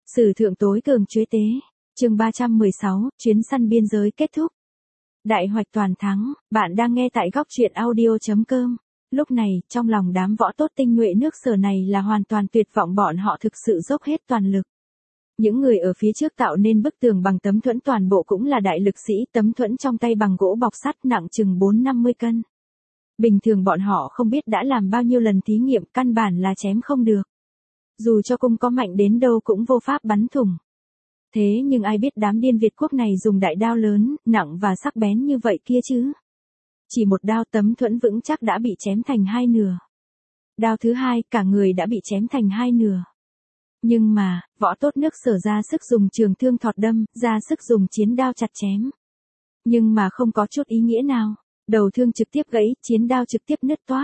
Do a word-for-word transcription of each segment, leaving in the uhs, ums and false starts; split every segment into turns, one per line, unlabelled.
Sử thượng tối cường chuế tế. Chương ba trăm mười sáu, chuyến săn biên giới kết thúc. Đại hoạch toàn thắng, bạn đang nghe tại góc truyện audio chấm com. Lúc này, trong lòng đám võ tốt tinh nhuệ nước Sở này là hoàn toàn tuyệt vọng, bọn họ thực sự dốc hết toàn lực. Những người ở phía trước tạo nên bức tường bằng tấm thuẫn toàn bộ cũng là đại lực sĩ, tấm thuẫn trong tay bằng gỗ bọc sắt nặng chừng bốn năm mươi cân. Bình thường bọn họ không biết đã làm bao nhiêu lần thí nghiệm, căn bản là chém không được. Dù cho cung có mạnh đến đâu cũng vô pháp bắn thủng. Thế nhưng ai biết đám điên Việt quốc này dùng đại đao lớn, nặng và sắc bén như vậy kia chứ. Chỉ một đao tấm thuẫn vững chắc đã bị chém thành hai nửa. Đao thứ hai, cả người đã bị chém thành hai nửa. Nhưng mà, võ tốt nước Sở ra sức dùng trường thương thọt đâm, ra sức dùng chiến đao chặt chém. Nhưng mà không có chút ý nghĩa nào, đầu thương trực tiếp gãy, chiến đao trực tiếp nứt toác.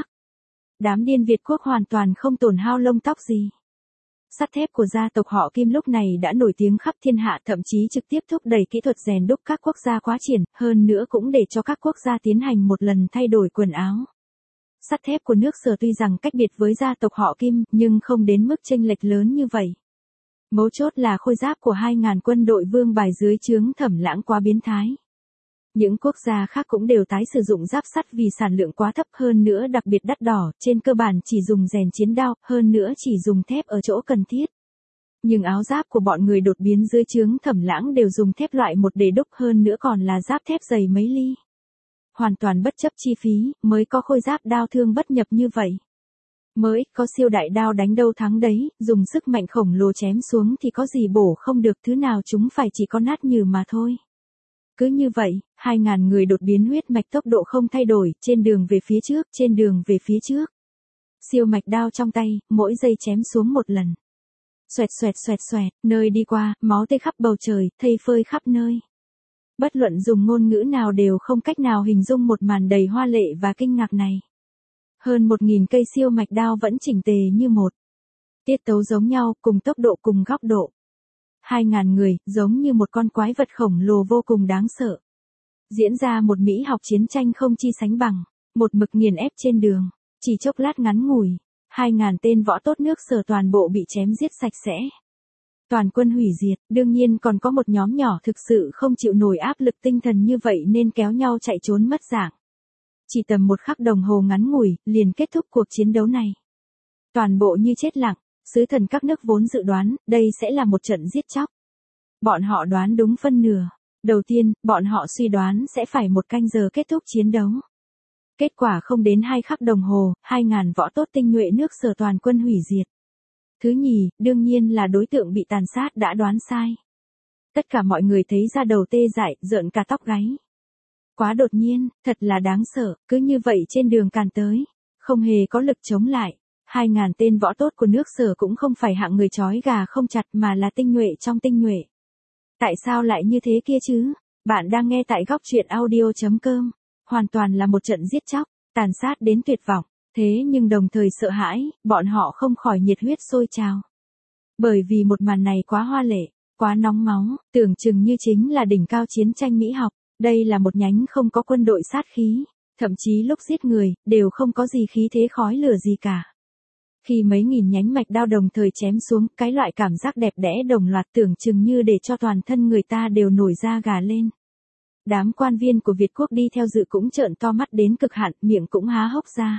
Đám điên Việt quốc hoàn toàn không tổn hao lông tóc gì. Sắt thép của gia tộc họ Kim lúc này đã nổi tiếng khắp thiên hạ, thậm chí trực tiếp thúc đẩy kỹ thuật rèn đúc các quốc gia quá triển, hơn nữa cũng để cho các quốc gia tiến hành một lần thay đổi quần áo. Sắt thép của nước Sở tuy rằng cách biệt với gia tộc họ Kim, nhưng không đến mức chênh lệch lớn như vậy. Mấu chốt là khôi giáp của hai ngàn quân đội vương bài dưới trướng Thẩm Lãng quá biến thái. Những quốc gia khác cũng đều tái sử dụng giáp sắt vì sản lượng quá thấp, hơn nữa đặc biệt đắt đỏ, trên cơ bản chỉ dùng rèn chiến đao, hơn nữa chỉ dùng thép ở chỗ cần thiết. Nhưng áo giáp của bọn người đột biến dưới trướng Thẩm Lãng đều dùng thép loại một để đúc, hơn nữa còn là giáp thép dày mấy ly. Hoàn toàn bất chấp chi phí, mới có khôi giáp đao thương bất nhập như vậy. Mới có siêu đại đao đánh đâu thắng đấy, dùng sức mạnh khổng lồ chém xuống thì có gì bổ không được, thứ nào chúng phải chỉ có nát nhừ mà thôi. Cứ như vậy, hai ngàn người đột biến huyết mạch tốc độ không thay đổi, trên đường về phía trước, trên đường về phía trước. Siêu mạch đao trong tay, mỗi giây chém xuống một lần. Xoẹt xoẹt xoẹt xoẹt, nơi đi qua, máu tươi khắp bầu trời, thây phơi khắp nơi. Bất luận dùng ngôn ngữ nào đều không cách nào hình dung một màn đầy hoa lệ và kinh ngạc này. Hơn một nghìn cây siêu mạch đao vẫn chỉnh tề như một. Tiết tấu giống nhau, cùng tốc độ cùng góc độ. Hai ngàn người, giống như một con quái vật khổng lồ vô cùng đáng sợ. Diễn ra một Mỹ học chiến tranh không chi sánh bằng, một mực nghiền ép trên đường, chỉ chốc lát ngắn ngủi, hai ngàn tên võ tốt nước Sở toàn bộ bị chém giết sạch sẽ. Toàn quân hủy diệt, đương nhiên còn có một nhóm nhỏ thực sự không chịu nổi áp lực tinh thần như vậy nên kéo nhau chạy trốn mất dạng. Chỉ tầm một khắc đồng hồ ngắn ngủi, liền kết thúc cuộc chiến đấu này. Toàn bộ như chết lặng. Sứ thần các nước vốn dự đoán, đây sẽ là một trận giết chóc. Bọn họ đoán đúng phân nửa. Đầu tiên, bọn họ suy đoán sẽ phải một canh giờ kết thúc chiến đấu. Kết quả không đến hai khắc đồng hồ, hai ngàn võ tốt tinh nhuệ nước Sở toàn quân hủy diệt. Thứ nhì, đương nhiên là đối tượng bị tàn sát đã đoán sai. Tất cả mọi người thấy da đầu tê dại, rợn cả tóc gáy. Quá đột nhiên, thật là đáng sợ, cứ như vậy trên đường càn tới, không hề có lực chống lại. Hai ngàn tên võ tốt của nước Sở cũng không phải hạng người trói gà không chặt mà là tinh nhuệ trong tinh nhuệ. Tại sao lại như thế kia chứ? Bạn đang nghe tại góc truyện audio chấm com. Hoàn toàn là một trận giết chóc, tàn sát đến tuyệt vọng. Thế nhưng đồng thời sợ hãi, bọn họ không khỏi nhiệt huyết sôi trào. Bởi vì một màn này quá hoa lệ, quá nóng máu, tưởng chừng như chính là đỉnh cao chiến tranh Mỹ học. Đây là một nhánh không có quân đội sát khí. Thậm chí lúc giết người, đều không có gì khí thế khói lửa gì cả. Khi mấy nghìn nhánh mạch đao đồng thời chém xuống, cái loại cảm giác đẹp đẽ đồng loạt tưởng chừng như để cho toàn thân người ta đều nổi da gà lên. Đám quan viên của Việt quốc đi theo dự cũng trợn to mắt đến cực hạn, miệng cũng há hốc ra.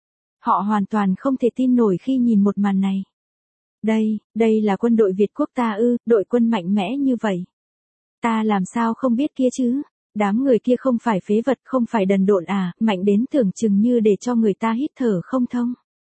Họ hoàn toàn không thể tin nổi khi nhìn một màn này. Đây, đây là quân đội Việt quốc ta ư, đội quân mạnh mẽ như vậy. Ta làm sao không biết kia chứ? Đám người kia không phải phế vật, không phải đần độn à, mạnh đến tưởng chừng như để cho người ta hít thở không thông.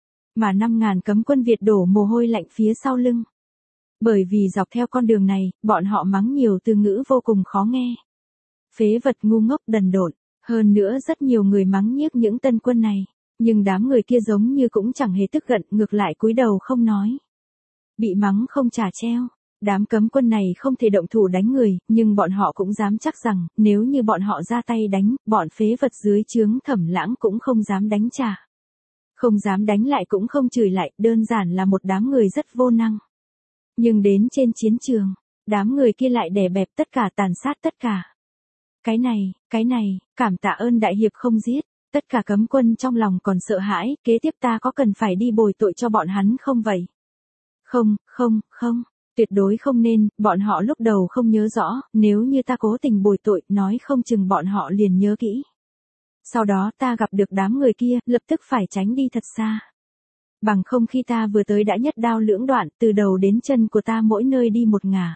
Mà năm ngàn cấm quân Việt đổ mồ hôi lạnh phía sau lưng. Bởi vì dọc theo con đường này, bọn họ mắng nhiều từ ngữ vô cùng khó nghe. Phế vật, ngu ngốc, đần độn, hơn nữa rất nhiều người mắng nhiếc những tân quân này, nhưng đám người kia giống như cũng chẳng hề tức giận, ngược lại cúi đầu không nói. Bị mắng không trả treo, đám cấm quân này không thể động thủ đánh người, nhưng bọn họ cũng dám chắc rằng, nếu như bọn họ ra tay đánh, bọn phế vật dưới trướng Thẩm Lãng cũng không dám đánh trả. Không dám đánh lại cũng không chửi lại, đơn giản là một đám người rất vô năng. Nhưng đến trên chiến trường, đám người kia lại đè bẹp tất cả, tàn sát tất cả. Cái này, cái này, cảm tạ ơn đại hiệp không giết, tất cả cấm quân trong lòng còn sợ hãi, kế tiếp ta có cần phải đi bồi tội cho bọn hắn không vậy? Không, không, không, Tuyệt đối không nên, bọn họ lúc đầu không nhớ rõ, nếu như ta cố tình bồi tội, nói không chừng bọn họ liền nhớ kỹ. Sau đó ta gặp được đám người kia, lập tức phải tránh đi thật xa. Bằng không khi ta vừa tới đã nhất đao lưỡng đoạn, từ đầu đến chân của ta mỗi nơi đi một ngả.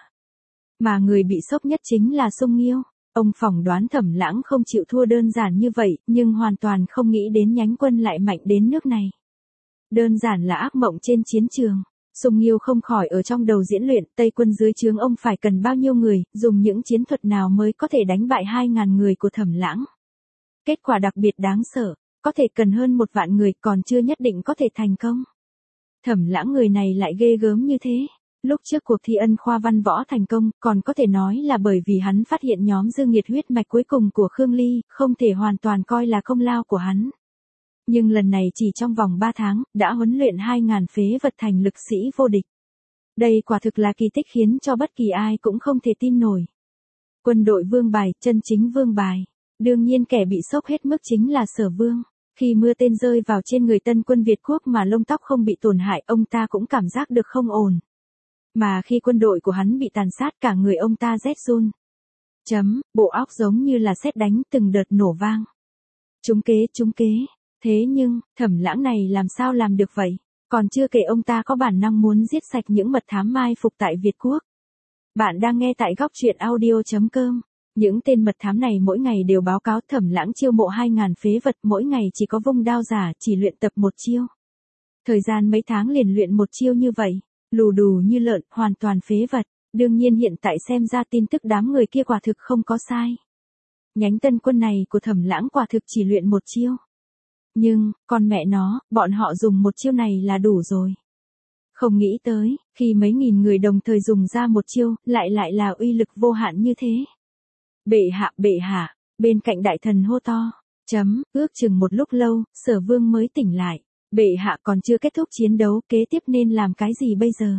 Mà người bị sốc nhất chính là Sung Nghiêu. Ông phỏng đoán Thẩm Lãng không chịu thua đơn giản như vậy, nhưng hoàn toàn không nghĩ đến nhánh quân lại mạnh đến nước này. Đơn giản là ác mộng trên chiến trường. Sung Nghiêu không khỏi ở trong đầu diễn luyện, Tây quân dưới trướng ông phải cần bao nhiêu người, dùng những chiến thuật nào mới có thể đánh bại hai ngàn người của Thẩm Lãng. Kết quả đặc biệt đáng sợ, có thể cần hơn một vạn người còn chưa nhất định có thể thành công. Thẩm Lãng người này lại ghê gớm như thế. Lúc trước cuộc thi ân khoa văn võ thành công, còn có thể nói là bởi vì hắn phát hiện nhóm Dương Nghiệt huyết mạch cuối cùng của Khương Ly, không thể hoàn toàn coi là công lao của hắn. Nhưng lần này chỉ trong vòng ba tháng, đã huấn luyện hai ngàn phế vật thành lực sĩ vô địch. Đây quả thực là kỳ tích khiến cho bất kỳ ai cũng không thể tin nổi. Quân đội vương bài, chân chính vương bài. Đương nhiên kẻ bị sốc hết mức chính là Sở Vương. Khi mưa tên rơi vào trên người Tân quân Việt Quốc mà lông tóc không bị tổn hại, ông ta cũng cảm giác được không ổn. Mà khi quân đội của hắn bị tàn sát cả người ông ta rét run. Chấm, bộ óc giống như là sét đánh từng đợt nổ vang. Trúng kế, trúng kế. Thế nhưng, Thẩm Lãng này làm sao làm được vậy? Còn chưa kể ông ta có bản năng muốn giết sạch những mật thám mai phục tại Việt Quốc. Bạn đang nghe tại góc truyện audio chấm com. Những tên mật thám này mỗi ngày đều báo cáo Thẩm Lãng chiêu mộ hai ngàn phế vật, mỗi ngày chỉ có vung đao giả, chỉ luyện tập một chiêu. Thời gian mấy tháng liền luyện một chiêu như vậy, lù đù như lợn, hoàn toàn phế vật. Đương nhiên hiện tại xem ra tin tức đám người kia quả thực không có sai. Nhánh Tân quân này của Thẩm Lãng quả thực chỉ luyện một chiêu. Nhưng, con mẹ nó, bọn họ dùng một chiêu này là đủ rồi. Không nghĩ tới, khi mấy nghìn người đồng thời dùng ra một chiêu, lại lại là uy lực vô hạn như thế. Bệ hạ, bệ hạ, bên cạnh đại thần hô to. Chấm, ước chừng một lúc lâu, Sở Vương mới tỉnh lại. Bệ hạ còn chưa kết thúc chiến đấu, kế tiếp nên làm cái gì bây giờ?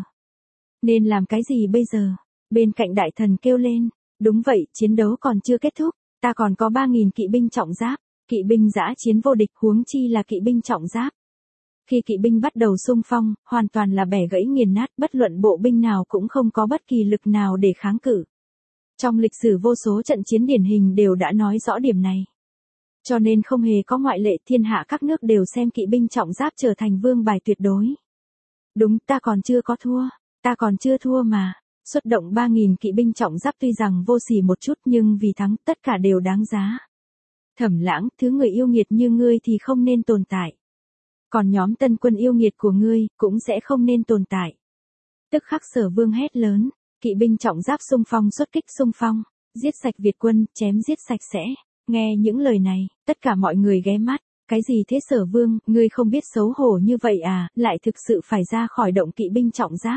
Nên làm cái gì bây giờ? Bên cạnh đại thần kêu lên. Đúng vậy, chiến đấu còn chưa kết thúc, ta còn có ba nghìn kỵ binh trọng giáp. Kỵ binh dã chiến vô địch, huống chi là kỵ binh trọng giáp. Khi kỵ binh bắt đầu xung phong, hoàn toàn là bẻ gãy nghiền nát, bất luận bộ binh nào cũng không có bất kỳ lực nào để kháng cự. Trong lịch sử vô số trận chiến điển hình đều đã nói rõ điểm này. Cho nên không hề có ngoại lệ, thiên hạ các nước đều xem kỵ binh trọng giáp trở thành vương bài tuyệt đối. Đúng, ta còn chưa có thua, ta còn chưa thua mà. Xuất động ba nghìn kỵ binh trọng giáp tuy rằng vô sỉ một chút nhưng vì thắng tất cả đều đáng giá. Thẩm Lãng, thứ người yêu nghiệt như ngươi thì không nên tồn tại. Còn nhóm Tân quân yêu nghiệt của ngươi, cũng sẽ không nên tồn tại. Tức khắc Sở Vương hét lớn, kỵ binh trọng giáp xung phong xuất kích xung phong, giết sạch Việt quân, chém giết sạch sẽ. Nghe những lời này, tất cả mọi người ghé mắt, cái gì thế Sở Vương, ngươi không biết xấu hổ như vậy à, lại thực sự phải ra khỏi động kỵ binh trọng giáp.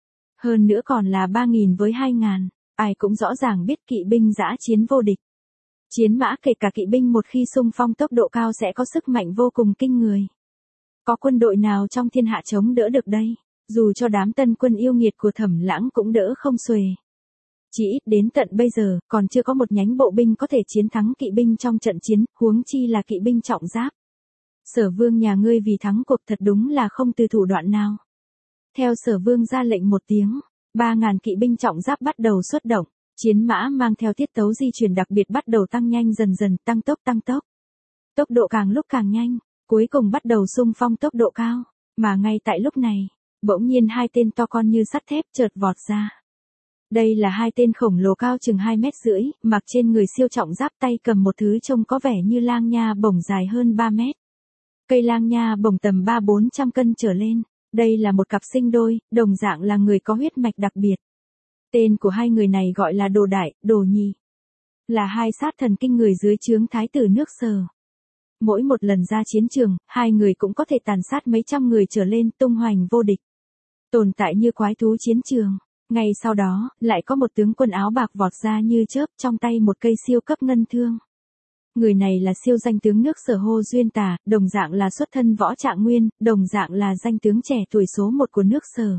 Hơn nữa còn là ba nghìn với hai ngàn, ai cũng rõ ràng biết kỵ binh dã chiến vô địch. Chiến mã kể cả kỵ binh một khi xung phong tốc độ cao sẽ có sức mạnh vô cùng kinh người. Có quân đội nào trong thiên hạ chống đỡ được đây, dù cho đám Tân quân yêu nghiệt của Thẩm Lãng cũng đỡ không xuề. Chỉ ít đến tận bây giờ, còn chưa có một nhánh bộ binh có thể chiến thắng kỵ binh trong trận chiến, huống chi là kỵ binh trọng giáp. Sở Vương nhà ngươi vì thắng cuộc thật đúng là không từ thủ đoạn nào. Theo Sở Vương ra lệnh một tiếng, ba ngàn kỵ binh trọng giáp bắt đầu xuất động. Chiến mã mang theo tiết tấu di chuyển đặc biệt bắt đầu tăng nhanh dần dần, tăng tốc tăng tốc. Tốc độ càng lúc càng nhanh, cuối cùng bắt đầu xung phong tốc độ cao. Mà ngay tại lúc này, bỗng nhiên hai tên to con như sắt thép chợt vọt ra. Đây là hai tên khổng lồ cao chừng hai mét rưỡi, mặc trên người siêu trọng giáp, tay cầm một thứ trông có vẻ như lang nha bổng dài hơn ba mét. Cây lang nha bổng tầm ba bốn trăm cân trở lên. Đây là một cặp sinh đôi, đồng dạng là người có huyết mạch đặc biệt. Tên của hai người này gọi là Đồ Đại, Đồ Nhì. Là hai sát thần kinh người dưới trướng thái tử nước Sở. Mỗi một lần ra chiến trường, hai người cũng có thể tàn sát mấy trăm người trở lên, tung hoành vô địch. Tồn tại như quái thú chiến trường. Ngay sau đó, lại có một tướng quân áo bạc vọt ra như chớp, trong tay một cây siêu cấp ngân thương. Người này là siêu danh tướng nước Sở Hô Duyên Tà, đồng dạng là xuất thân võ Trạng Nguyên, đồng dạng là danh tướng trẻ tuổi số một của nước Sở.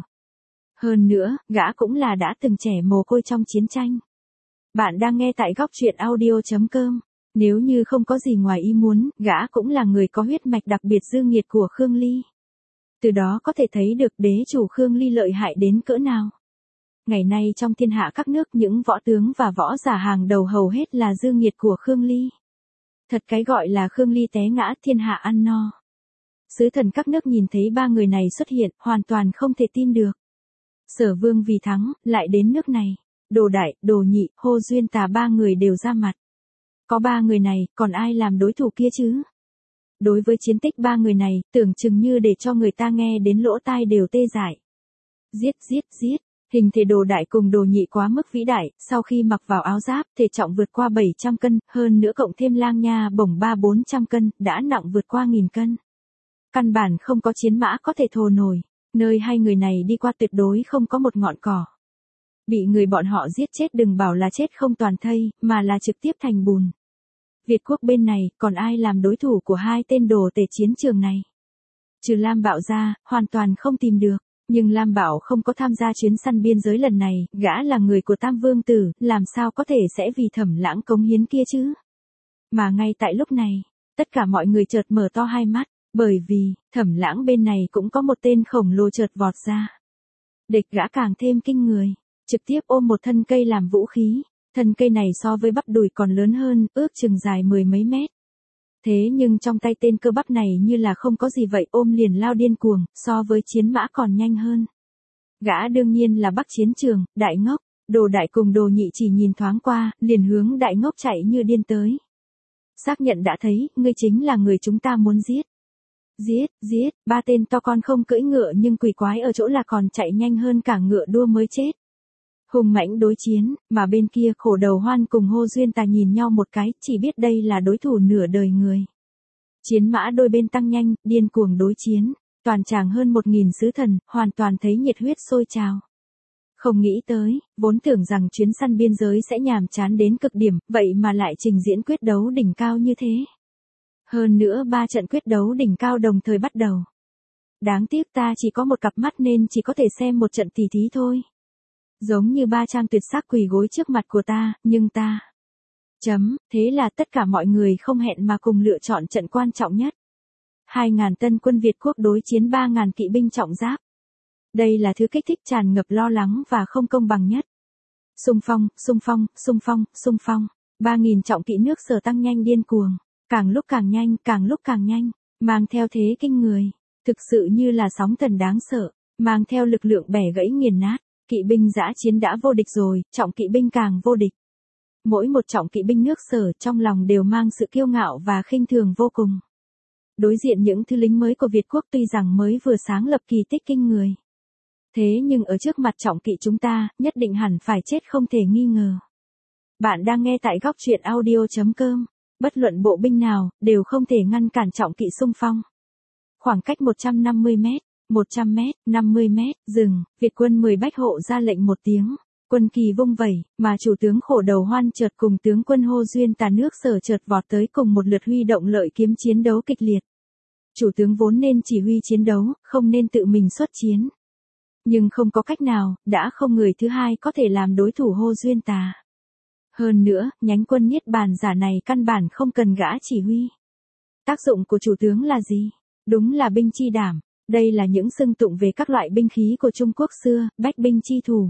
Hơn nữa, gã cũng là đã từng trẻ mồ côi trong chiến tranh. Bạn đang nghe tại góc truyện audio chấm com. Nếu như không có gì ngoài ý muốn, gã cũng là người có huyết mạch đặc biệt dương nghiệt của Khương Ly. Từ đó có thể thấy được đế chủ Khương Ly lợi hại đến cỡ nào. Ngày nay trong thiên hạ các nước những võ tướng và võ giả hàng đầu hầu hết là dương nhiệt của Khương Ly. Thật cái gọi là Khương Ly té ngã thiên hạ ăn no. Sứ thần các nước nhìn thấy ba người này xuất hiện, hoàn toàn không thể tin được. Sở Vương vì thắng, lại đến nước này. Đồ Đại, Đồ Nhị, Hô Duyên Tà ba người đều ra mặt. Có ba người này, còn ai làm đối thủ kia chứ? Đối với chiến tích ba người này, tưởng chừng như để cho người ta nghe đến lỗ tai đều tê dại. Giết, giết, giết. Hình thể Đồ Đại cùng Đồ Nhị quá mức vĩ đại, sau khi mặc vào áo giáp, thể trọng vượt qua bảy trăm cân, hơn nữa cộng thêm lang nha bổng ba bốn trăm cân, đã nặng vượt qua nghìn cân. Căn bản không có chiến mã có thể thồ nổi, nơi hai người này đi qua tuyệt đối không có một ngọn cỏ. Bị người bọn họ giết chết đừng bảo là chết không toàn thây, mà là trực tiếp thành bùn. Việt quốc bên này, còn ai làm đối thủ của hai tên đồ tể chiến trường này? Trừ Lam Bảo ra, hoàn toàn không tìm được. Nhưng Lam Bảo không có tham gia chuyến săn biên giới lần này, gã là người của Tam Vương Tử, làm sao có thể sẽ vì Thẩm Lãng cống hiến kia chứ? Mà ngay tại lúc này, tất cả mọi người chợt mở to hai mắt, bởi vì, Thẩm Lãng bên này cũng có một tên khổng lồ chợt vọt ra. Địch gã càng thêm kinh người, trực tiếp ôm một thân cây làm vũ khí, thân cây này so với bắp đùi còn lớn hơn, ước chừng dài mười mấy mét. Thế nhưng trong tay tên cơ bắp này như là không có gì vậy, ôm liền lao điên cuồng, so với chiến mã còn nhanh hơn. Gã đương nhiên là Bắc Chiến Trường, Đại Ngốc. Đồ Đại cùng Đồ Nhị chỉ nhìn thoáng qua, liền hướng Đại Ngốc chạy như điên tới. Xác nhận đã thấy, ngươi chính là người chúng ta muốn giết. Giết, giết, ba tên to con không cưỡi ngựa nhưng quỷ quái ở chỗ là còn chạy nhanh hơn cả ngựa đua mới chết. Hùng mãnh đối chiến, mà bên kia Khổ Đầu Hoan cùng Hô Duyên Tà nhìn nhau một cái, chỉ biết đây là đối thủ nửa đời người. Chiến mã đôi bên tăng nhanh, điên cuồng đối chiến, toàn tràng hơn một nghìn sứ thần, hoàn toàn thấy nhiệt huyết sôi trào. Không nghĩ tới, vốn tưởng rằng chuyến săn biên giới sẽ nhàm chán đến cực điểm, vậy mà lại trình diễn quyết đấu đỉnh cao như thế. Hơn nữa ba trận quyết đấu đỉnh cao đồng thời bắt đầu. Đáng tiếc ta chỉ có một cặp mắt nên chỉ có thể xem một trận tỉ thí thôi. Giống như ba trang tuyệt sắc quỳ gối trước mặt của ta, nhưng ta... Chấm, thế là tất cả mọi người không hẹn mà cùng lựa chọn trận quan trọng nhất. Hai ngàn tân quân Việt quốc đối chiến ba ngàn kỵ binh trọng giáp. Đây là thứ kích thích tràn ngập lo lắng và không công bằng nhất. Xung phong, xung phong, xung phong, xung phong. Ba nghìn trọng kỵ nước Sở tăng nhanh điên cuồng. Càng lúc càng nhanh, càng lúc càng nhanh. Mang theo thế kinh người. Thực sự như là sóng thần đáng sợ. Mang theo lực lượng bẻ gãy nghiền nát. Kỵ binh dã chiến đã vô địch rồi, trọng kỵ binh càng vô địch. Mỗi một trọng kỵ binh nước Sở trong lòng đều mang sự kiêu ngạo và khinh thường vô cùng. Đối diện những thứ lính mới của Việt quốc tuy rằng mới vừa sáng lập kỳ tích kinh người. Thế nhưng ở trước mặt trọng kỵ chúng ta, nhất định hẳn phải chết không thể nghi ngờ. Bạn đang nghe tại góc truyện audio chấm com. Bất luận bộ binh nào, đều không thể ngăn cản trọng kỵ xung phong. Khoảng cách một trăm năm mươi mét, một trăm mét, năm mươi mét, dừng, Việt quân mười bách hộ ra lệnh một tiếng. Quân kỳ vung vẩy, mà chủ tướng Khổ Đầu Hoan chợt cùng tướng quân Hô Duyên Tà nước Sở chợt vọt tới cùng một lượt huy động lợi kiếm chiến đấu kịch liệt. Chủ tướng vốn nên chỉ huy chiến đấu, không nên tự mình xuất chiến. Nhưng không có cách nào, đã không người thứ hai có thể làm đối thủ Hô Duyên Tà. Hơn nữa, nhánh quân Niết Bàn giả này căn bản không cần gã chỉ huy. Tác dụng của chủ tướng là gì? Đúng là binh chi đảm. Đây là những xưng tụng về các loại binh khí của Trung Quốc xưa, bách binh chi thủ.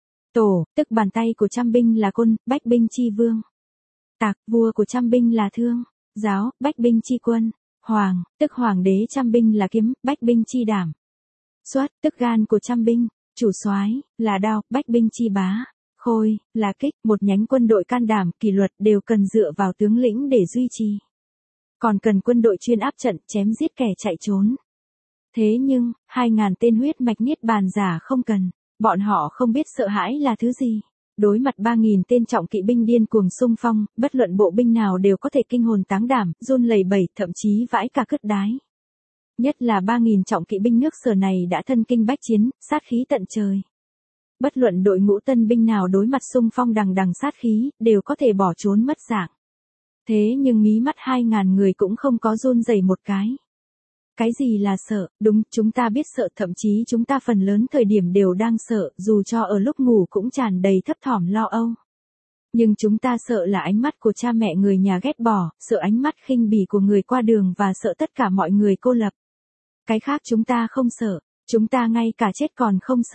Tổ, tức bàn tay của trăm binh là côn, bách binh chi vương. Tạc, vua của trăm binh là thương. Giáo, bách binh chi quân. Hoàng, tức hoàng đế trăm binh là kiếm, bách binh chi đảm. Soát, tức gan của trăm binh. Chủ soái là đao, bách binh chi bá. Khôi, là kích, một nhánh quân đội can đảm, kỷ luật đều cần dựa vào tướng lĩnh để duy trì. Còn cần quân đội chuyên áp trận, chém giết kẻ chạy trốn. Thế nhưng, hai ngàn tên huyết mạch Niết Bàn giả không cần. Bọn họ không biết sợ hãi là thứ gì. Đối mặt ba nghìn tên trọng kỵ binh điên cuồng xung phong, bất luận bộ binh nào đều có thể kinh hồn táng đảm, run lẩy bẩy, thậm chí vãi cả cứt đái. Nhất là ba nghìn trọng kỵ binh nước Sở này đã thân kinh bách chiến, sát khí tận trời. Bất luận đội ngũ tân binh nào đối mặt xung phong đằng đằng sát khí, đều có thể bỏ trốn mất dạng. Thế nhưng mí mắt hai ngàn người cũng không có run rẩy một cái. Cái gì là sợ? Đúng, chúng ta biết sợ, thậm chí chúng ta phần lớn thời điểm đều đang sợ, dù cho ở lúc ngủ cũng tràn đầy thấp thỏm lo âu. Nhưng chúng ta sợ là ánh mắt của cha mẹ người nhà ghét bỏ, sợ ánh mắt khinh bỉ của người qua đường và sợ tất cả mọi người cô lập. Cái khác chúng ta không sợ, chúng ta ngay cả chết còn không sợ.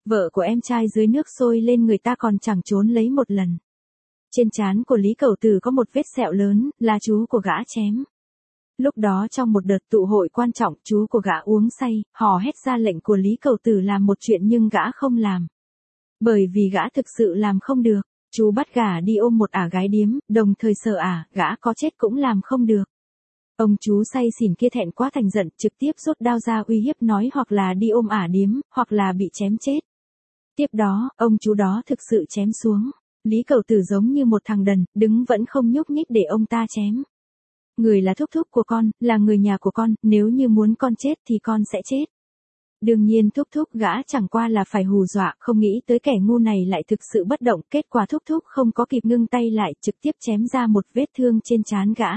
Vợ của em trai dưới nước sôi lên người ta còn chẳng trốn lấy một lần. Trên trán của Lý Cẩu Tử có một vết sẹo lớn, là chú của gã chém. Lúc đó trong một đợt tụ hội quan trọng, chú của gã uống say, hò hét ra lệnh của Lý Cẩu Tử làm một chuyện nhưng gã không làm. Bởi vì gã thực sự làm không được, chú bắt gã đi ôm một ả gái điếm, đồng thời sợ ả, gã có chết cũng làm không được. Ông chú say xỉn kia thẹn quá thành giận, trực tiếp rút đao ra uy hiếp nói hoặc là đi ôm ả điếm, hoặc là bị chém chết. Tiếp đó, ông chú đó thực sự chém xuống. Lý Cẩu Tử giống như một thằng đần, đứng vẫn không nhúc nhích để ông ta chém. Người là thúc thúc của con, là người nhà của con, nếu như muốn con chết thì con sẽ chết. Đương nhiên thúc thúc gã chẳng qua là phải hù dọa, không nghĩ tới kẻ ngu này lại thực sự bất động, kết quả thúc thúc không có kịp ngưng tay lại, trực tiếp chém ra một vết thương trên trán gã.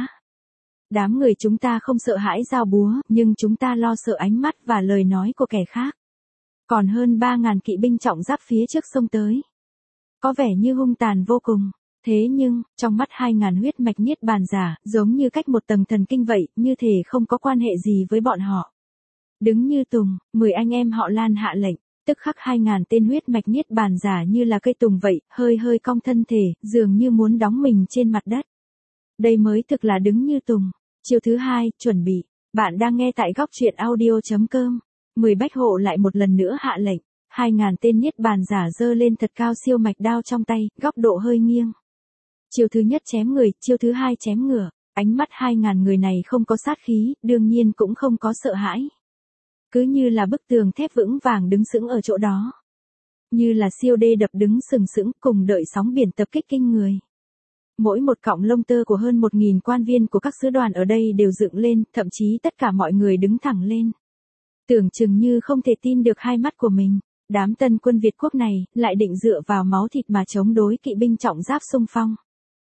Đám người chúng ta không sợ hãi dao búa, nhưng chúng ta lo sợ ánh mắt và lời nói của kẻ khác. Còn hơn ba ngàn kỵ binh trọng giáp phía trước sông tới. Có vẻ như hung tàn vô cùng. Thế nhưng, trong mắt hai ngàn huyết mạch niết bàn giả, giống như cách một tầng thần kinh vậy, như thể không có quan hệ gì với bọn họ. Đứng như tùng, mười anh em họ Lan hạ lệnh, tức khắc hai ngàn tên huyết mạch niết bàn giả như là cây tùng vậy, hơi hơi cong thân thể, dường như muốn đóng mình trên mặt đất. Đây mới thực là đứng như tùng. Chiều thứ hai, chuẩn bị. Bạn đang nghe tại góc truyện audio chấm com. Mười bách hộ lại một lần nữa hạ lệnh. Hai ngàn tên niết bàn giả giơ lên thật cao siêu mạch đao trong tay, góc độ hơi nghiêng. Chiêu thứ nhất chém người, chiêu thứ hai chém ngựa. Ánh mắt hai ngàn người này không có sát khí, đương nhiên cũng không có sợ hãi. Cứ như là bức tường thép vững vàng đứng sững ở chỗ đó. Như là siêu đê đập đứng sừng sững cùng đợi sóng biển tập kích kinh người. Mỗi một cọng lông tơ của hơn một nghìn quan viên của các sứ đoàn ở đây đều dựng lên, thậm chí tất cả mọi người đứng thẳng lên. Tưởng chừng như không thể tin được hai mắt của mình. Đám tân quân Việt quốc này, lại định dựa vào máu thịt mà chống đối kỵ binh trọng giáp xung phong.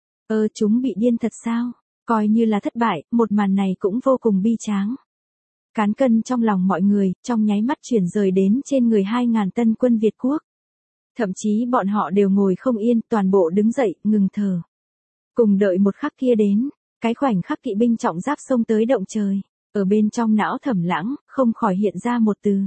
Ơ chúng bị điên thật sao? Coi như là thất bại, một màn này cũng vô cùng bi tráng. Cán cân trong lòng mọi người, trong nháy mắt chuyển rời đến trên người hai ngàn tân quân Việt quốc. Thậm chí bọn họ đều ngồi không yên, toàn bộ đứng dậy, ngừng thở. Cùng đợi một khắc kia đến, cái khoảnh khắc kỵ binh trọng giáp xông tới động trời. Ở bên trong não Thẩm Lãng, không khỏi hiện ra một từ.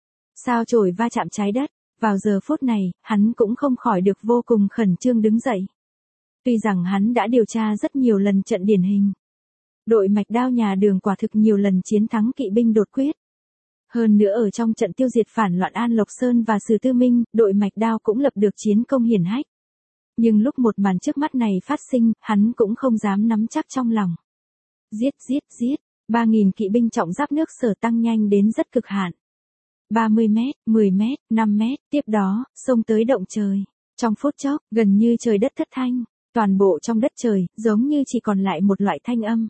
Sao chổi va chạm trái đất, vào giờ phút này, hắn cũng không khỏi được vô cùng khẩn trương đứng dậy. Tuy rằng hắn đã điều tra rất nhiều lần trận điển hình. Đội mạch đao nhà Đường quả thực nhiều lần chiến thắng kỵ binh đột quyết. Hơn nữa ở trong trận tiêu diệt phản loạn An Lộc Sơn và Sử Tư Minh, đội mạch đao cũng lập được chiến công hiển hách. Nhưng lúc một màn trước mắt này phát sinh, hắn cũng không dám nắm chắc trong lòng. Giết giết giết, ba nghìn kỵ binh trọng giáp nước Sở tăng nhanh đến rất cực hạn. ba mươi mét, mười mét, năm mét, tiếp đó, xông tới động trời. Trong phút chốc, gần như trời đất thất thanh, toàn bộ trong đất trời, giống như chỉ còn lại một loại thanh âm.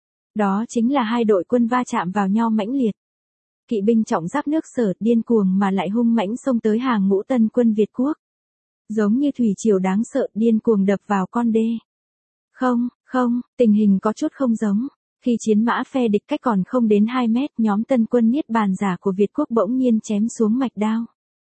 Đó chính là hai đội quân va chạm vào nhau mãnh liệt. Kỵ binh trọng giáp nước Sở điên cuồng mà lại hung mãnh xông tới hàng ngũ tân quân Việt quốc. Giống như thủy triều đáng sợ điên cuồng đập vào con đê. Không, không, tình hình có chút không giống. Khi chiến mã phe địch cách còn không đến hai mét, nhóm tân quân niết bàn giả của Việt quốc bỗng nhiên chém xuống mạch đao.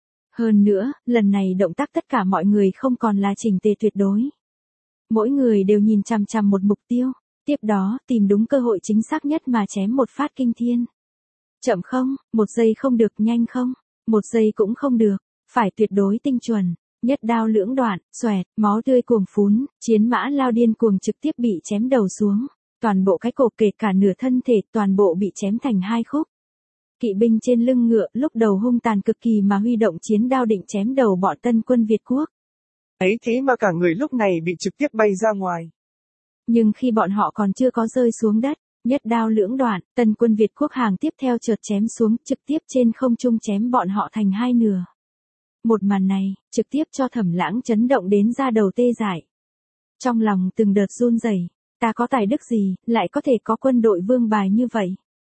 Hơn nữa, lần này động tác tất cả mọi người không còn là chỉnh tề tuyệt đối. Mỗi người đều nhìn chằm chằm một mục tiêu, tiếp đó tìm đúng cơ hội chính xác nhất mà chém một phát kinh thiên. Chậm không, một giây không được, nhanh không, một giây cũng không được, phải tuyệt đối tinh chuẩn. Nhất đao lưỡng đoạn, xoẹt, máu tươi cuồng phún, chiến mã lao điên cuồng trực tiếp bị chém đầu xuống. Toàn bộ cái cổ kể cả nửa thân thể toàn bộ bị chém thành hai khúc. Kỵ binh trên lưng ngựa lúc đầu hung tàn cực kỳ mà huy động chiến đao định chém đầu bọn tân quân Việt quốc.
Ấy thế mà cả người lúc này bị trực tiếp bay ra ngoài.
Nhưng khi bọn họ còn chưa có rơi xuống đất, nhất đao lưỡng đoạn, tân quân Việt quốc hàng tiếp theo chợt chém xuống trực tiếp trên không trung chém bọn họ thành hai nửa. Một màn này, trực tiếp cho Thẩm Lãng chấn động đến da đầu tê dại. Trong lòng từng đợt run rẩy, ta có tài đức gì, lại có thể có quân đội vương bài như vậy.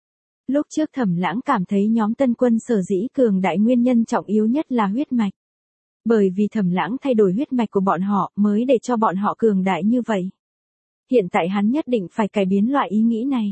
Lúc trước Thẩm Lãng cảm thấy nhóm tân quân sở dĩ cường đại nguyên nhân trọng yếu nhất là huyết mạch. Bởi vì Thẩm Lãng thay đổi huyết mạch của bọn họ mới để cho bọn họ cường đại như vậy. Hiện tại hắn nhất định phải cải biến loại ý nghĩ này.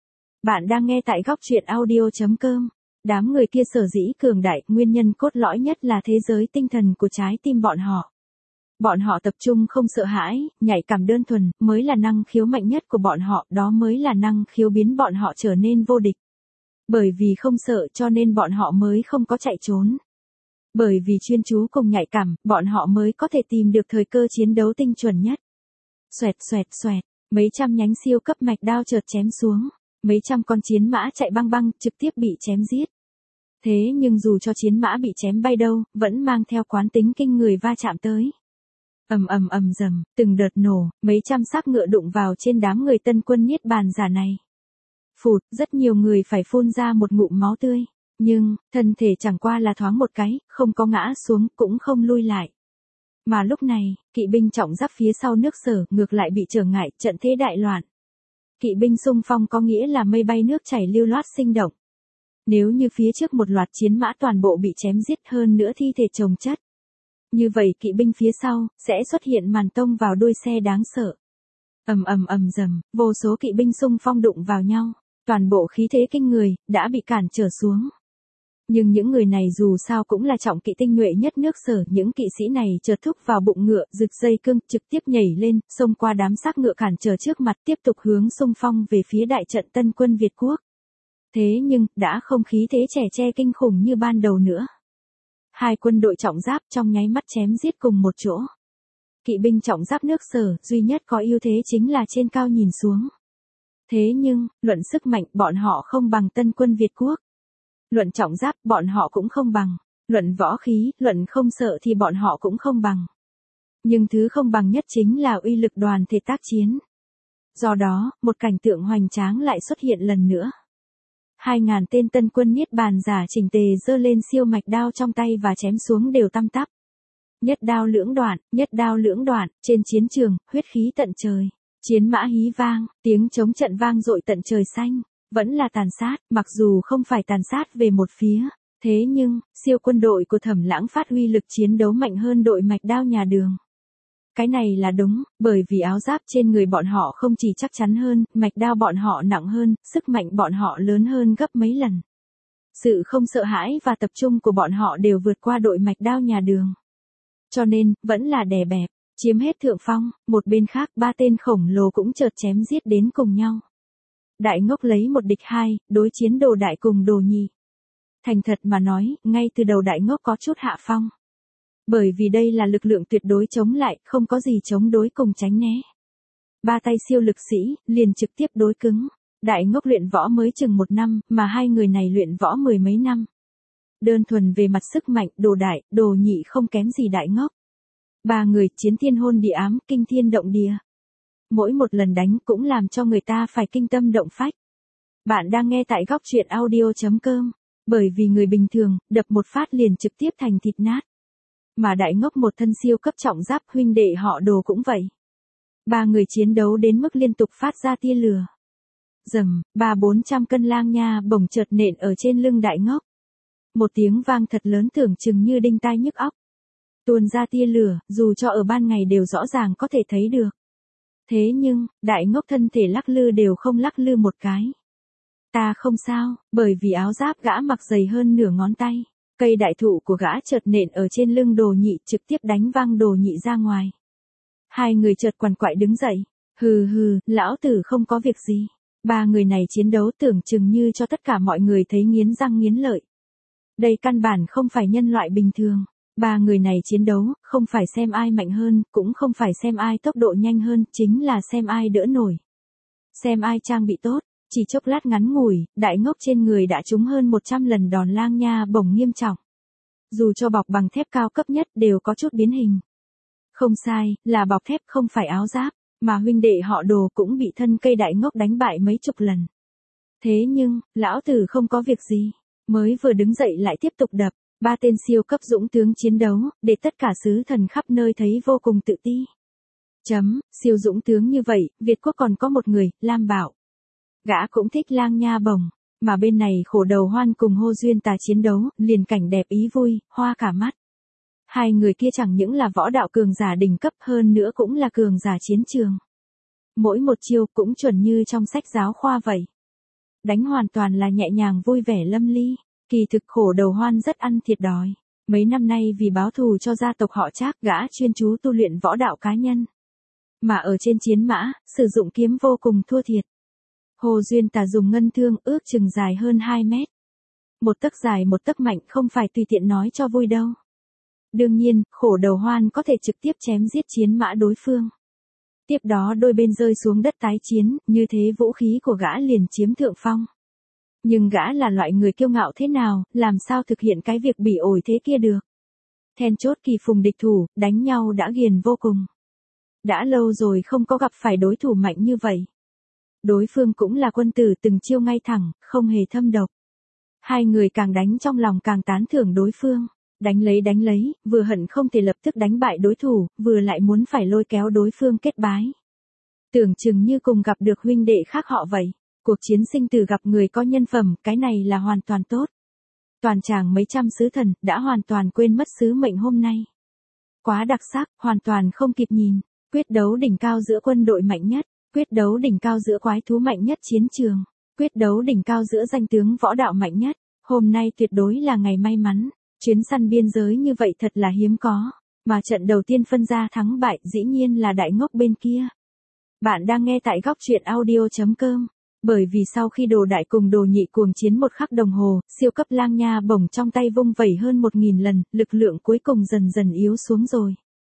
Bạn đang nghe tại góc truyện audio chấm com. Đám người kia sở dĩ cường đại, nguyên nhân cốt lõi nhất là thế giới tinh thần của trái tim bọn họ. Bọn họ tập trung không sợ hãi, nhạy cảm đơn thuần, mới là năng khiếu mạnh nhất của bọn họ, đó mới là năng khiếu biến bọn họ trở nên vô địch. Bởi vì không sợ cho nên bọn họ mới không có chạy trốn. Bởi vì chuyên chú cùng nhạy cảm, bọn họ mới có thể tìm được thời cơ chiến đấu tinh chuẩn nhất. Xoẹt xoẹt xoẹt, mấy trăm nhánh siêu cấp mạch đao chợt chém xuống, mấy trăm con chiến mã chạy băng băng, trực tiếp bị chém giết. Thế nhưng dù cho chiến mã bị chém bay đâu, vẫn mang theo quán tính kinh người va chạm tới. Ầm ầm ầm rầm, từng đợt nổ, mấy trăm xác ngựa đụng vào trên đám người Tân Quân Niết Bàn giả này. Phụt, rất nhiều người phải phun ra một ngụm máu tươi, nhưng thân thể chẳng qua là thoáng một cái, không có ngã xuống, cũng không lui lại. Mà lúc này, kỵ binh trọng giáp phía sau nước Sở ngược lại bị trở ngại, trận thế đại loạn. Kỵ binh xung phong có nghĩa là mây bay nước chảy lưu loát sinh động. Nếu như phía trước một loạt chiến mã toàn bộ bị chém giết hơn nữa thi thể chồng chất. Như vậy kỵ binh phía sau, sẽ xuất hiện màn tông vào đuôi xe đáng sợ. Ầm ầm ầm rầm, vô số kỵ binh xung phong đụng vào nhau, toàn bộ khí thế kinh người, đã bị cản trở xuống. Nhưng những người này dù sao cũng là trọng kỵ tinh nhuệ nhất nước Sở, những kỵ sĩ này chợt thúc vào bụng ngựa, giựt dây cương, trực tiếp nhảy lên, xông qua đám xác ngựa cản trở trước mặt, tiếp tục hướng xung phong về phía đại trận Tân Quân Việt Quốc. Thế nhưng, đã không khí thế trẻ che kinh khủng như ban đầu nữa. Hai quân đội trọng giáp trong nháy mắt chém giết cùng một chỗ. Kỵ binh trọng giáp nước Sở, duy nhất có ưu thế chính là trên cao nhìn xuống. Thế nhưng, luận sức mạnh, bọn họ không bằng Tân Quân Việt Quốc. Luận trọng giáp, bọn họ cũng không bằng. Luận võ khí, luận không sợ thì bọn họ cũng không bằng. Nhưng thứ không bằng nhất chính là uy lực đoàn thể tác chiến. Do đó, một cảnh tượng hoành tráng lại xuất hiện lần nữa. Hai ngàn tên Tân Quân Niết Bàn giả chỉnh tề giơ lên siêu mạch đao trong tay và chém xuống đều tăm tắp. Nhất đao lưỡng đoạn, nhất đao lưỡng đoạn, trên chiến trường, huyết khí tận trời. Chiến mã hí vang, tiếng chống trận vang dội tận trời xanh. Vẫn là tàn sát, mặc dù không phải tàn sát về một phía. Thế nhưng, siêu quân đội của Thẩm Lãng phát huy lực chiến đấu mạnh hơn đội mạch đao nhà Đường. Cái này là đúng, bởi vì áo giáp trên người bọn họ không chỉ chắc chắn hơn, mạch đao bọn họ nặng hơn, sức mạnh bọn họ lớn hơn gấp mấy lần. Sự không sợ hãi và tập trung của bọn họ đều vượt qua đội mạch đao nhà Đường. Cho nên, vẫn là đè bẹp, chiếm hết thượng phong, một bên khác ba tên khổng lồ cũng chợt chém giết đến cùng nhau. Đại Ngốc lấy một địch hai, đối chiến Đồ Đại cùng Đồ Nhị. Thành thật mà nói, ngay từ đầu Đại Ngốc có chút hạ phong. Bởi vì đây là lực lượng tuyệt đối chống lại, không có gì chống đối cùng tránh né. Ba tay siêu lực sĩ, liền trực tiếp đối cứng. Đại Ngốc luyện võ mới chừng một năm, mà hai người này luyện võ mười mấy năm. Đơn thuần về mặt sức mạnh, Đồ Đại, Đồ Nhị không kém gì Đại Ngốc. Ba người chiến thiên hôn địa ám, kinh thiên động địa. Mỗi một lần đánh cũng làm cho người ta phải kinh tâm động phách. Bạn đang nghe tại góc truyện audio chấm com. Bởi vì người bình thường, đập một phát liền trực tiếp thành thịt nát. Mà Đại Ngốc một thân siêu cấp trọng giáp, huynh đệ họ Đồ cũng vậy. Ba người chiến đấu đến mức liên tục phát ra tia lửa. Rầm, ba bốn trăm cân lang nha bổng chợt nện ở trên lưng Đại Ngốc. Một tiếng vang thật lớn tưởng chừng như đinh tai nhức óc. Tuôn ra tia lửa, dù cho ở ban ngày đều rõ ràng có thể thấy được. Thế nhưng, Đại Ngốc thân thể lắc lư đều không lắc lư một cái. Ta không sao, bởi vì áo giáp gã mặc dày hơn nửa ngón tay. Cây đại thụ của gã chợt nện ở trên lưng Đồ Nhị, trực tiếp đánh văng Đồ Nhị ra ngoài. Hai người chợt quằn quại đứng dậy. Hừ hừ, lão tử không có việc gì. Ba người này chiến đấu tưởng chừng như cho tất cả mọi người thấy nghiến răng nghiến lợi. Đây căn bản không phải nhân loại bình thường. Ba người này chiến đấu, không phải xem ai mạnh hơn, cũng không phải xem ai tốc độ nhanh hơn, chính là xem ai đỡ nổi. Xem ai trang bị tốt, chỉ chốc lát ngắn ngủi, Đại Ngốc trên người đã trúng hơn một trăm lần đòn lang nha bổng nghiêm trọng. Dù cho bọc bằng thép cao cấp nhất đều có chút biến hình. Không sai, là bọc thép không phải áo giáp, mà huynh đệ họ Đồ cũng bị thân cây Đại Ngốc đánh bại mấy chục lần. Thế nhưng, lão tử không có việc gì, mới vừa đứng dậy lại tiếp tục đập. Ba tên siêu cấp dũng tướng chiến đấu, để tất cả sứ thần khắp nơi thấy vô cùng tự ti. Chấm, siêu dũng tướng như vậy, Việt Quốc còn có một người, Lam Bảo. Gã cũng thích lang nha bổng, mà bên này Khổ Đầu Hoan cùng Hô Duyên Tà chiến đấu, liền cảnh đẹp ý vui, hoa cả mắt. Hai người kia chẳng những là võ đạo cường giả đỉnh cấp hơn nữa cũng là cường giả chiến trường. Mỗi một chiêu cũng chuẩn như trong sách giáo khoa vậy. Đánh hoàn toàn là nhẹ nhàng vui vẻ lâm ly. Kỳ thực Khổ Đầu Hoan rất ăn thiệt đói. Mấy năm nay vì báo thù cho gia tộc họ Trác, gã chuyên chú tu luyện võ đạo cá nhân. Mà ở trên chiến mã, sử dụng kiếm vô cùng thua thiệt. Hồ Duyên Tà dùng ngân thương ước chừng dài hơn hai mét. Một tấc dài một tấc mạnh không phải tùy tiện nói cho vui đâu. Đương nhiên, khổ đầu hoan có thể trực tiếp chém giết chiến mã đối phương. Tiếp đó đôi bên rơi xuống đất tái chiến, như thế vũ khí của gã liền chiếm thượng phong. Nhưng gã là loại người kiêu ngạo thế nào, làm sao thực hiện cái việc bỉ ổi thế kia được. Then chốt kỳ phùng địch thủ, đánh nhau đã ghiền vô cùng. Đã lâu rồi không có gặp phải đối thủ mạnh như vậy. Đối phương cũng là quân tử từng chiêu ngay thẳng, không hề thâm độc. Hai người càng đánh trong lòng càng tán thưởng đối phương. Đánh lấy đánh lấy, vừa hận không thể lập tức đánh bại đối thủ, vừa lại muốn phải lôi kéo đối phương kết bái. Tưởng chừng như cùng gặp được huynh đệ khác họ vậy. Cuộc chiến sinh tử gặp người có nhân phẩm, cái này là hoàn toàn tốt. Toàn tràng mấy trăm sứ thần, đã hoàn toàn quên mất sứ mệnh hôm nay. Quá đặc sắc, hoàn toàn không kịp nhìn. Quyết đấu đỉnh cao giữa quân đội mạnh nhất, quyết đấu đỉnh cao giữa quái thú mạnh nhất chiến trường, quyết đấu đỉnh cao giữa danh tướng võ đạo mạnh nhất. Hôm nay tuyệt đối là ngày may mắn. Chuyến săn biên giới như vậy thật là hiếm có. Mà trận đầu tiên phân ra thắng bại dĩ nhiên là đại ngốc bên kia. Bạn đang nghe tại góc truyện audio.com. Bởi vì sau khi đồ đại cùng đồ nhị cuồng chiến một khắc đồng hồ, siêu cấp lang nha bổng trong tay vung vẩy hơn một nghìn lần, lực lượng cuối cùng dần dần yếu xuống rồi.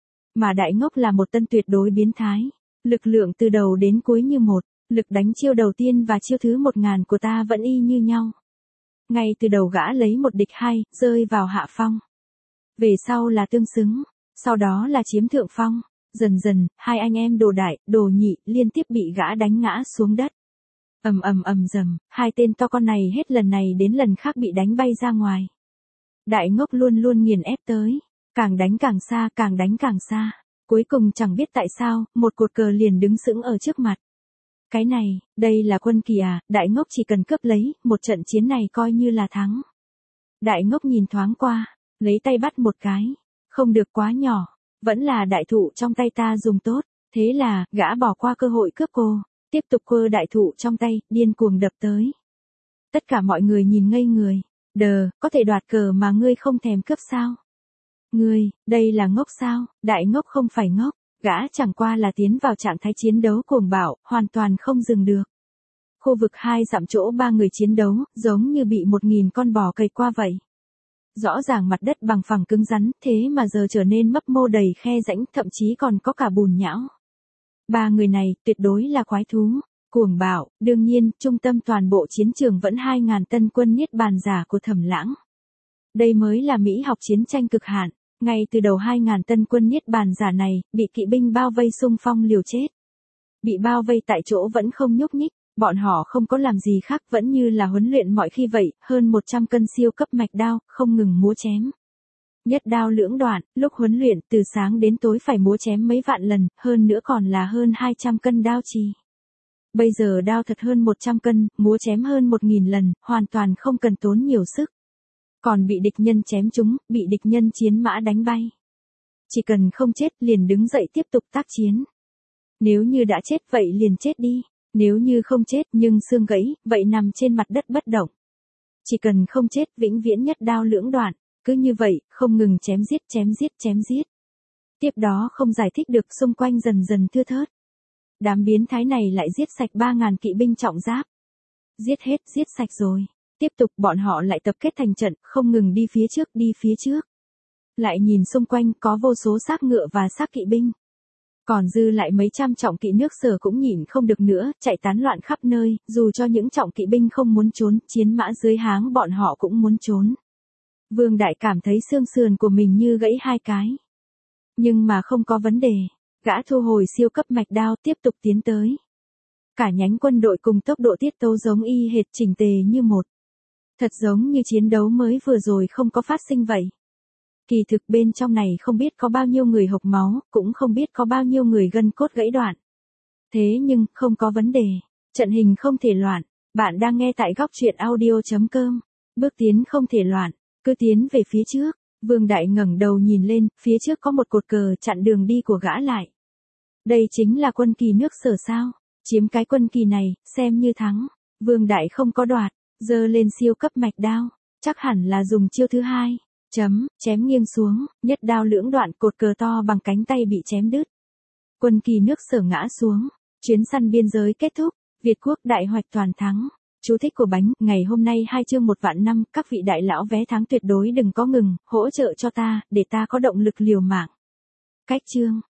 Mà đại ngốc là một tân tuyệt đối biến thái. Lực lượng từ đầu đến cuối như một, lực đánh chiêu đầu tiên và chiêu thứ một ngàn của ta vẫn y như nhau. Ngay từ đầu gã lấy một địch hai, rơi vào hạ phong. Về sau là tương xứng, sau đó là chiếm thượng phong. Dần dần, hai anh em đồ đại, đồ nhị liên tiếp bị gã đánh ngã xuống đất. Ầm ầm ầm rầm, hai tên to con này hết lần này đến lần khác bị đánh bay ra ngoài. Đại ngốc luôn luôn nghiền ép tới, càng đánh càng xa, càng đánh càng xa. Cuối cùng chẳng biết tại sao, một cột cờ liền đứng sững ở trước mặt. Cái này, đây là quân kỳ à, đại ngốc chỉ cần cướp lấy, một trận chiến này coi như là thắng. Đại ngốc nhìn thoáng qua, lấy tay bắt một cái, không được quá nhỏ, vẫn là đại thụ trong tay ta dùng tốt, thế là, gã bỏ qua cơ hội cướp cô, tiếp tục quơ đại thụ trong tay, điên cuồng đập tới. Tất cả mọi người nhìn ngây người, đờ, có thể đoạt cờ mà ngươi không thèm cướp sao? Ngươi, đây là ngốc sao? Đại ngốc không phải ngốc. Gã chẳng qua là tiến vào trạng thái chiến đấu cuồng bạo, hoàn toàn không dừng được. Khu vực hai dặm chỗ ba người chiến đấu, giống như bị một nghìn con bò cày qua vậy. Rõ ràng mặt đất bằng phẳng cứng rắn, thế mà giờ trở nên mấp mô đầy khe rãnh, thậm chí còn có cả bùn nhão. Ba người này, tuyệt đối là quái thú, cuồng bạo, đương nhiên, trung tâm toàn bộ chiến trường vẫn hai ngàn tân quân niết bàn giả của Thẩm Lãng. Đây mới là Mỹ học chiến tranh cực hạn. Ngay từ đầu hai ngàn tân quân niết bàn giả này, bị kỵ binh bao vây xung phong liều chết. Bị bao vây tại chỗ vẫn không nhúc nhích, bọn họ không có làm gì khác vẫn như là huấn luyện mọi khi vậy, hơn một trăm cân siêu cấp mạch đao, không ngừng múa chém. Nhất đao lưỡng đoạn, lúc huấn luyện từ sáng đến tối phải múa chém mấy vạn lần, hơn nữa còn là hơn hai trăm cân đao chì. Bây giờ đao thật hơn một trăm cân, múa chém hơn một nghìn lần, hoàn toàn không cần tốn nhiều sức. Còn bị địch nhân chém trúng, bị địch nhân chiến mã đánh bay. Chỉ cần không chết liền đứng dậy tiếp tục tác chiến. Nếu như đã chết vậy liền chết đi. Nếu như không chết nhưng xương gãy, vậy nằm trên mặt đất bất động. Chỉ cần không chết vĩnh viễn nhất đao lưỡng đoạn. Cứ như vậy, không ngừng chém giết chém giết chém giết. Tiếp đó không giải thích được xung quanh dần dần thưa thớt. Đám biến thái này lại giết sạch ba ngàn kỵ binh trọng giáp. Giết hết, giết sạch rồi. Tiếp tục bọn họ lại tập kết thành trận, không ngừng đi phía trước, đi phía trước. Lại nhìn xung quanh có vô số xác ngựa và xác kỵ binh. Còn dư lại mấy trăm trọng kỵ nước Sở cũng nhịn không được nữa, chạy tán loạn khắp nơi, dù cho những trọng kỵ binh không muốn trốn, chiến mã dưới háng bọn họ cũng muốn trốn. Vương Đại cảm thấy xương sườn của mình như gãy hai cái. Nhưng mà không có vấn đề, gã thu hồi siêu cấp mạch đao tiếp tục tiến tới. Cả nhánh quân đội cùng tốc độ tiết tấu giống y hệt chỉnh tề như một. Thật giống như chiến đấu mới vừa rồi không có phát sinh vậy. Kỳ thực bên trong này không biết có bao nhiêu người hộc máu, cũng không biết có bao nhiêu người gân cốt gãy đoạn. Thế nhưng, không có vấn đề. Trận hình không thể loạn. Bạn đang nghe tại góc truyện audio.com. Bước tiến không thể loạn. Cứ tiến về phía trước. Vương Đại ngẩng đầu nhìn lên, phía trước có một cột cờ chặn đường đi của gã lại. Đây chính là quân kỳ nước Sở sao. Chiếm cái quân kỳ này, xem như thắng. Vương Đại không có đoạt. Giơ lên siêu cấp mạch đao, chắc hẳn là dùng chiêu thứ hai, chấm, chém nghiêng xuống, nhất đao lưỡng đoạn cột cờ to bằng cánh tay bị chém đứt. Quân kỳ nước Sở ngã xuống, chuyến săn biên giới kết thúc, Việt quốc đại hoạch toàn thắng. Chú thích của bánh, ngày hôm nay hai chương một vạn năm, các vị đại lão vé tháng tuyệt đối đừng có ngừng, hỗ trợ cho ta, để ta có động lực liều mạng. Cách chương.